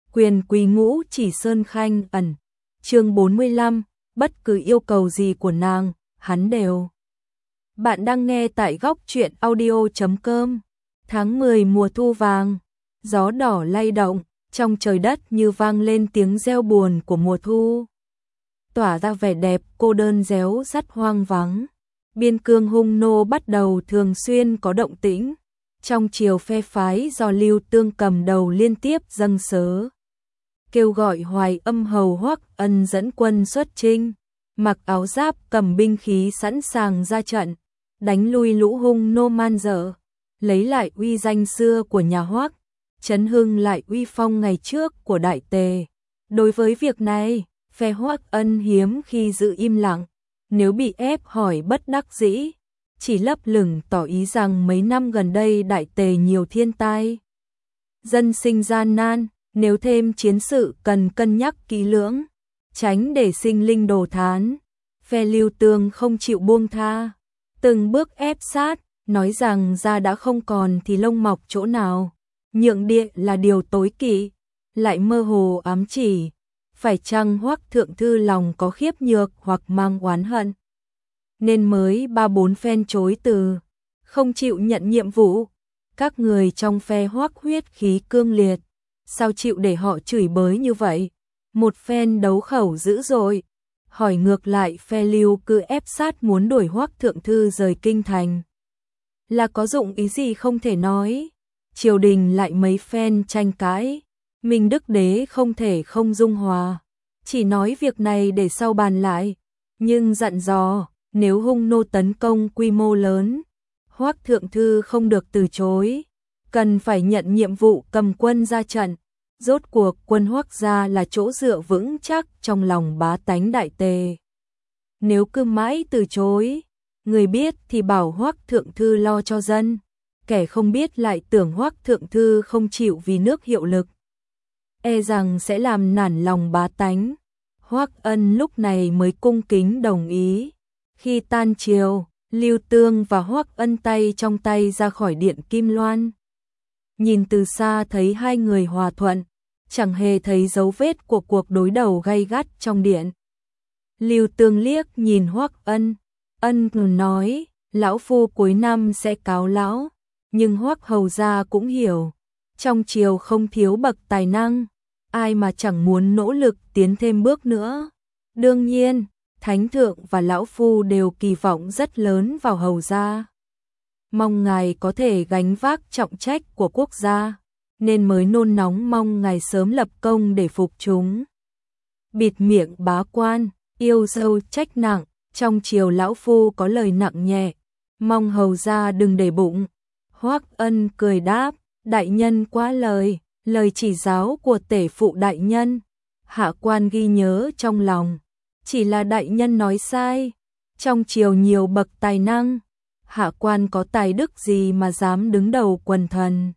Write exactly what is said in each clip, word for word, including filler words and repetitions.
Quyền quý ngũ chỉ sơn khanh ẩn. Chương bốn mươi lăm, bất cứ yêu cầu gì của nàng, hắn đều. Bạn đang nghe tại góc truyện audio chấm com. Tháng mười mùa thu vàng, gió đỏ lay động, trong trời đất như vang lên tiếng reo buồn của mùa thu. Tỏa ra vẻ đẹp cô đơn réo rắt hoang vắng. Biên cương hung nô bắt đầu thường xuyên có động tĩnh. Trong chiều phe phái do Lưu Tương cầm đầu liên tiếp dâng sớ. Kêu gọi Hoài Âm hầu Hoắc Ân dẫn quân xuất chinh, mặc áo giáp cầm binh khí sẵn sàng ra trận, đánh lui lũ hung nô man dợ, lấy lại uy danh xưa của nhà Hoắc, chấn hưng lại uy phong ngày trước của Đại Tề. Đối với việc này, phe Hoắc Ân hiếm khi giữ im lặng, nếu bị ép hỏi bất đắc dĩ, chỉ lấp lửng tỏ ý rằng mấy năm gần đây Đại Tề nhiều thiên tai, dân sinh gian nan, nếu thêm chiến sự cần cân nhắc kỹ lưỡng, tránh để sinh linh đồ thán. Phe Lưu Tương không chịu buông tha, từng bước ép sát, nói rằng da đã không còn thì lông mọc chỗ nào, nhượng địa là điều tối kỵ, lại mơ hồ ám chỉ, phải chăng Hoắc thượng thư lòng có khiếp nhược hoặc mang oán hận, nên mới ba bốn phen chối từ, không chịu nhận nhiệm vụ. Các người trong phe Hoắc huyết khí cương liệt, sao chịu để họ chửi bới như vậy? Một phen đấu khẩu dữ dội, hỏi ngược lại phe Lưu cứ ép sát muốn đuổi Hoắc thượng thư rời kinh thành. Là có dụng ý gì không thể nói. Triều đình lại mấy phen tranh cãi, Minh Đức Đế không thể không dung hòa, chỉ nói việc này để sau bàn lại, nhưng dặn dò, nếu hung nô tấn công quy mô lớn, Hoắc thượng thư không được từ chối, cần phải nhận nhiệm vụ cầm quân ra trận. Rốt cuộc quân Hoắc gia là chỗ dựa vững chắc trong lòng bá tánh Đại Tề. Nếu cứ mãi từ chối, người biết thì bảo Hoắc thượng thư lo cho dân, kẻ không biết lại tưởng Hoắc thượng thư không chịu vì nước hiệu lực, e rằng sẽ làm nản lòng bá tánh. Hoắc Ân lúc này mới cung kính đồng ý. Khi tan chiều, Lưu Tương và Hoắc Ân tay trong tay ra khỏi điện Kim Loan. Nhìn từ xa thấy hai người hòa thuận, chẳng hề thấy dấu vết của cuộc đối đầu gay gắt trong điện. Lưu Tương liếc nhìn Hoắc Ân, Ân nói, lão phu cuối năm sẽ cáo lão, nhưng Hoắc hầu gia cũng hiểu, trong triều không thiếu bậc tài năng, ai mà chẳng muốn nỗ lực tiến thêm bước nữa. Đương nhiên, Thánh thượng và lão phu đều kỳ vọng rất lớn vào hầu gia, mong ngài có thể gánh vác trọng trách của quốc gia, nên mới nôn nóng mong ngài sớm lập công để phục chúng. Bịt miệng bá quan, yêu dâu trách nặng, trong triều lão phu có lời nặng nhẹ, mong hầu gia đừng để bụng. Hoắc Ân cười đáp, đại nhân quá lời, lời chỉ giáo của tể phụ đại nhân, hạ quan ghi nhớ trong lòng. Chỉ là đại nhân nói sai, trong triều nhiều bậc tài năng, hạ quan có tài đức gì mà dám đứng đầu quần thần.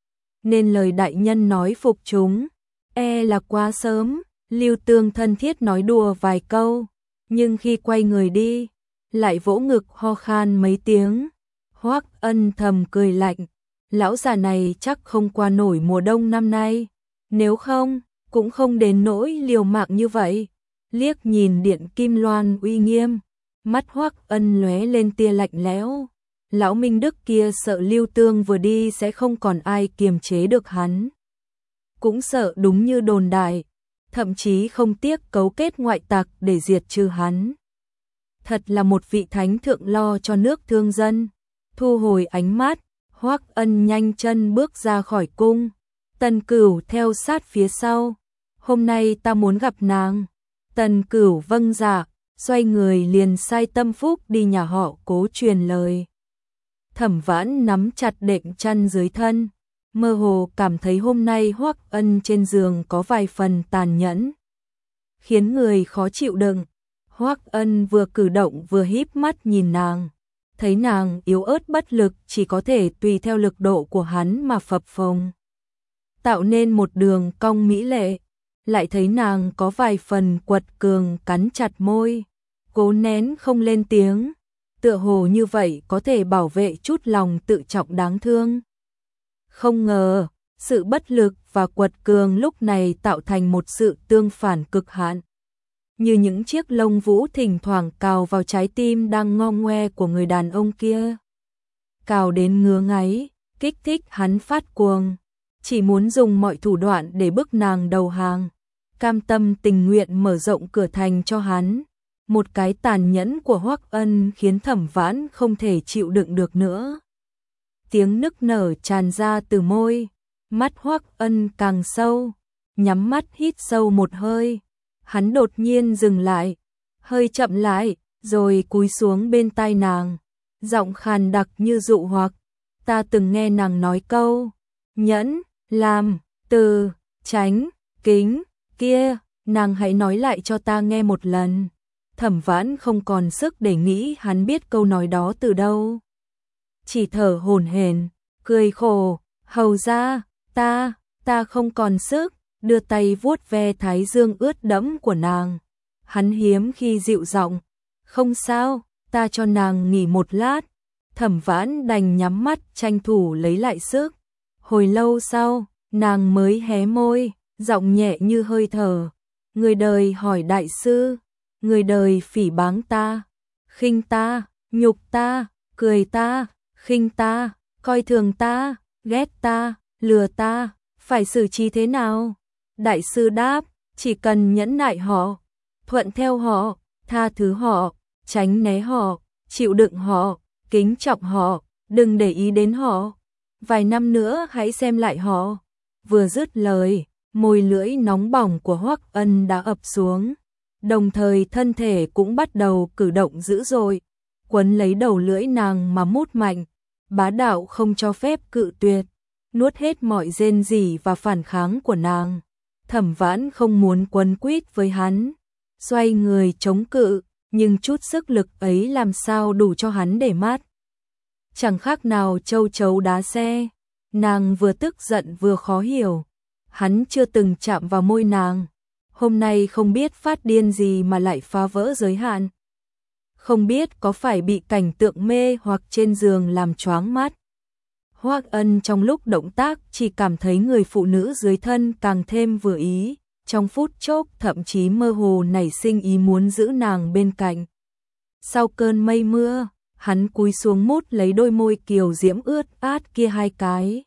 Nên lời đại nhân nói phục chúng, e là quá sớm. Lưu Tương thân thiết nói đùa vài câu, nhưng khi quay người đi, lại vỗ ngực ho khan mấy tiếng. Hoắc Ân thầm cười lạnh, lão già này chắc không qua nổi mùa đông năm nay, nếu không, cũng không đến nỗi liều mạng như vậy. Liếc nhìn điện Kim Loan uy nghiêm, mắt Hoắc Ân lóe lên tia lạnh lẽo. Lão Minh Đức kia sợ Lưu Tương vừa đi sẽ không còn ai kiềm chế được hắn, cũng sợ đúng như đồn đại, thậm chí không tiếc cấu kết ngoại tặc để diệt trừ hắn. Thật là một vị thánh thượng lo cho nước thương dân. Thu hồi ánh mắt, Hoắc Ân nhanh chân bước ra khỏi cung. Tần Cửu theo sát phía sau. Hôm nay ta muốn gặp nàng. Tần Cửu vâng dạ, xoay người liền sai Tâm Phúc đi nhà họ Cố truyền lời. Thẩm Vãn nắm chặt đệm chăn dưới thân, mơ hồ cảm thấy hôm nay Hoắc Ân trên giường có vài phần tàn nhẫn, khiến người khó chịu đựng. Hoắc Ân vừa cử động vừa híp mắt nhìn nàng, thấy nàng yếu ớt bất lực, chỉ có thể tùy theo lực độ của hắn mà phập phồng, tạo nên một đường cong mỹ lệ. Lại thấy nàng có vài phần quật cường, cắn chặt môi, cố nén không lên tiếng, tựa hồ như vậy có thể bảo vệ chút lòng tự trọng đáng thương. Không ngờ, Sự bất lực và quật cường lúc này tạo thành một sự tương phản cực hạn. Như những chiếc lông vũ thỉnh thoảng cào vào trái tim đang ngo ngoe của người đàn ông kia. Cào đến ngứa ngáy, kích thích hắn phát cuồng. Chỉ muốn dùng mọi thủ đoạn để bức nàng đầu hàng. Cam tâm tình nguyện mở rộng cửa thành cho hắn. Một cái tàn nhẫn của Hoắc Ân khiến Thẩm Vãn không thể chịu đựng được nữa. Tiếng nức nở tràn ra từ môi. Mắt Hoắc Ân càng sâu. Nhắm mắt hít sâu một hơi. Hắn đột nhiên dừng lại. Hơi chậm lại, rồi cúi xuống bên tai nàng. Giọng khàn đặc như dụ hoặc. Ta từng nghe nàng nói câu. Nhẫn, làm, từ, tránh, kính, kia. Nàng hãy nói lại cho ta nghe một lần. Thẩm Vãn không còn sức để nghĩ hắn biết câu nói đó từ đâu. Chỉ thở hổn hển, cười khổ, hầu ra, ta, ta không còn sức, đưa tay vuốt ve thái dương ướt đẫm của nàng. Hắn hiếm khi dịu giọng, không sao, ta cho nàng nghỉ một lát. Thẩm Vãn đành nhắm mắt tranh thủ lấy lại sức. Hồi lâu sau, nàng mới hé môi, giọng nhẹ như hơi thở. Người đời hỏi đại sư, người đời phỉ báng ta, khinh ta, nhục ta, cười ta, khinh ta, coi thường ta, ghét ta, lừa ta, phải xử trí thế nào? Đại sư đáp, chỉ cần nhẫn nại họ, thuận theo họ, tha thứ họ, tránh né họ, chịu đựng họ, kính trọng họ, đừng để ý đến họ. Vài năm nữa hãy xem lại họ. Vừa dứt lời, môi lưỡi nóng bỏng của Hoắc Ân đã ập xuống. Đồng thời thân thể cũng bắt đầu cử động dữ dội, quấn lấy đầu lưỡi nàng mà mút mạnh, bá đạo không cho phép cự tuyệt, nuốt hết mọi rên rỉ và phản kháng của nàng. Thẩm Vãn không muốn quấn quýt với hắn, xoay người chống cự, nhưng chút sức lực ấy làm sao đủ cho hắn để mát. Chẳng khác nào châu chấu đá xe, nàng vừa tức giận vừa khó hiểu, hắn chưa từng chạm vào môi nàng. Hôm nay không biết phát điên gì mà lại phá vỡ giới hạn. Không biết có phải bị cảnh tượng mê hoặc trên giường làm choáng mắt. Hoắc Ân trong lúc động tác chỉ cảm thấy người phụ nữ dưới thân càng thêm vừa ý, trong phút chốc thậm chí mơ hồ nảy sinh ý muốn giữ nàng bên cạnh. Sau cơn mây mưa, hắn cúi xuống mút lấy đôi môi kiều diễm ướt át kia hai cái.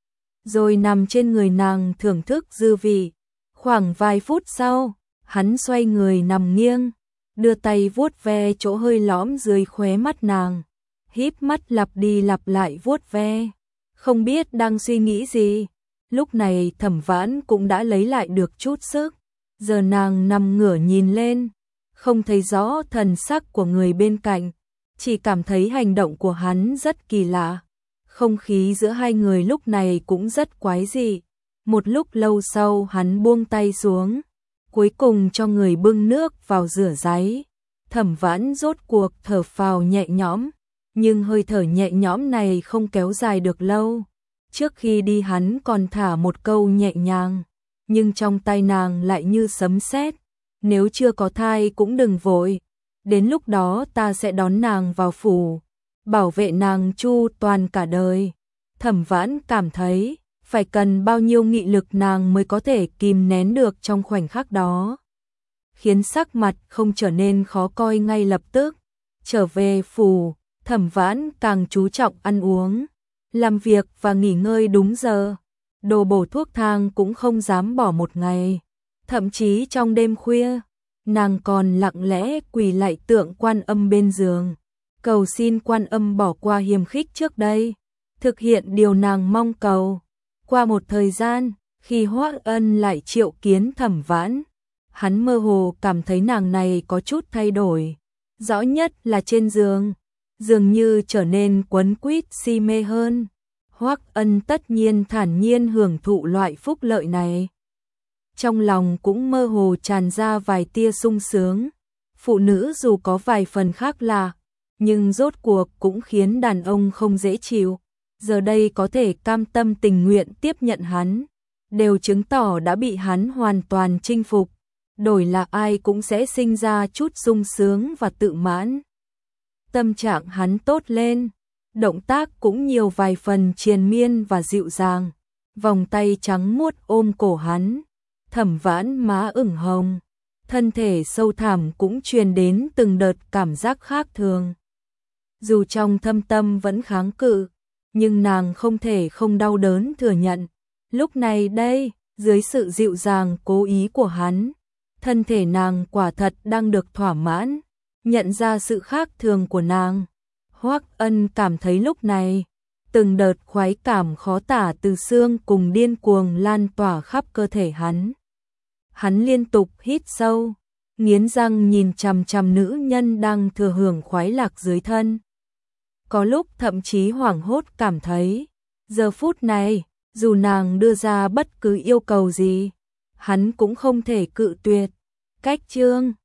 Rồi nằm trên người nàng thưởng thức dư vị. Khoảng vài phút sau, hắn xoay người nằm nghiêng, đưa tay vuốt ve chỗ hơi lõm dưới khóe mắt nàng, híp mắt lặp đi lặp lại vuốt ve, không biết đang suy nghĩ gì. Lúc này Thẩm Vãn cũng đã lấy lại được chút sức, giờ nàng nằm ngửa nhìn lên, không thấy rõ thần sắc của người bên cạnh, chỉ cảm thấy hành động của hắn rất kỳ lạ. Không khí giữa hai người lúc này cũng rất quái dị. Một lúc lâu sau hắn buông tay xuống, cuối cùng cho người bưng nước vào rửa ráy. Thẩm Vãn rốt cuộc thở phào nhẹ nhõm, nhưng hơi thở nhẹ nhõm này không kéo dài được lâu. Trước khi đi hắn còn thả một câu nhẹ nhàng, nhưng trong tai nàng lại như sấm sét. Nếu chưa có thai cũng đừng vội, đến lúc đó ta sẽ đón nàng vào phủ, bảo vệ nàng chu toàn cả đời. Thẩm Vãn cảm thấy phải cần bao nhiêu nghị lực nàng mới có thể kìm nén được trong khoảnh khắc đó, khiến sắc mặt không trở nên khó coi ngay lập tức. Trở về phủ, Thẩm Vãn càng chú trọng ăn uống, làm việc và nghỉ ngơi đúng giờ. Đồ bổ thuốc thang cũng không dám bỏ một ngày. Thậm chí trong đêm khuya, nàng còn lặng lẽ quỳ lạy tượng Quan Âm bên giường, cầu xin Quan Âm bỏ qua hiềm khích trước đây, thực hiện điều nàng mong cầu. Qua một thời gian, khi Hoắc Ân lại triệu kiến Thẩm Vãn, hắn mơ hồ cảm thấy nàng này có chút thay đổi. Rõ nhất là trên giường, dường như trở nên quấn quýt si mê hơn. Hoắc Ân tất nhiên thản nhiên hưởng thụ loại phúc lợi này. Trong lòng cũng mơ hồ tràn ra vài tia sung sướng. Phụ nữ dù có vài phần khác lạ, nhưng rốt cuộc cũng khiến đàn ông không dễ chịu. Giờ đây có thể cam tâm tình nguyện tiếp nhận hắn, đều chứng tỏ đã bị hắn hoàn toàn chinh phục. Đổi là ai cũng sẽ sinh ra chút sung sướng và tự mãn. Tâm trạng hắn tốt lên, động tác cũng nhiều vài phần triền miên và dịu dàng. vòng tay trắng muốt ôm cổ hắn, Thẩm Vãn má ửng hồng, thân thể sâu thẳm cũng truyền đến từng đợt cảm giác khác thường. Dù trong thâm tâm vẫn kháng cự, nhưng nàng không thể không đau đớn thừa nhận. Lúc này đây, dưới sự dịu dàng cố ý của hắn, thân thể nàng quả thật đang được thỏa mãn, nhận ra sự khác thường của nàng. Hoắc Ân cảm thấy lúc này, từng đợt khoái cảm khó tả từ xương cùng điên cuồng lan tỏa khắp cơ thể hắn. Hắn liên tục hít sâu, nghiến răng nhìn chằm chằm nữ nhân đang thừa hưởng khoái lạc dưới thân. Có lúc thậm chí hoảng hốt cảm thấy, giờ phút này, dù nàng đưa ra bất cứ yêu cầu gì, hắn cũng không thể cự tuyệt. Cách chương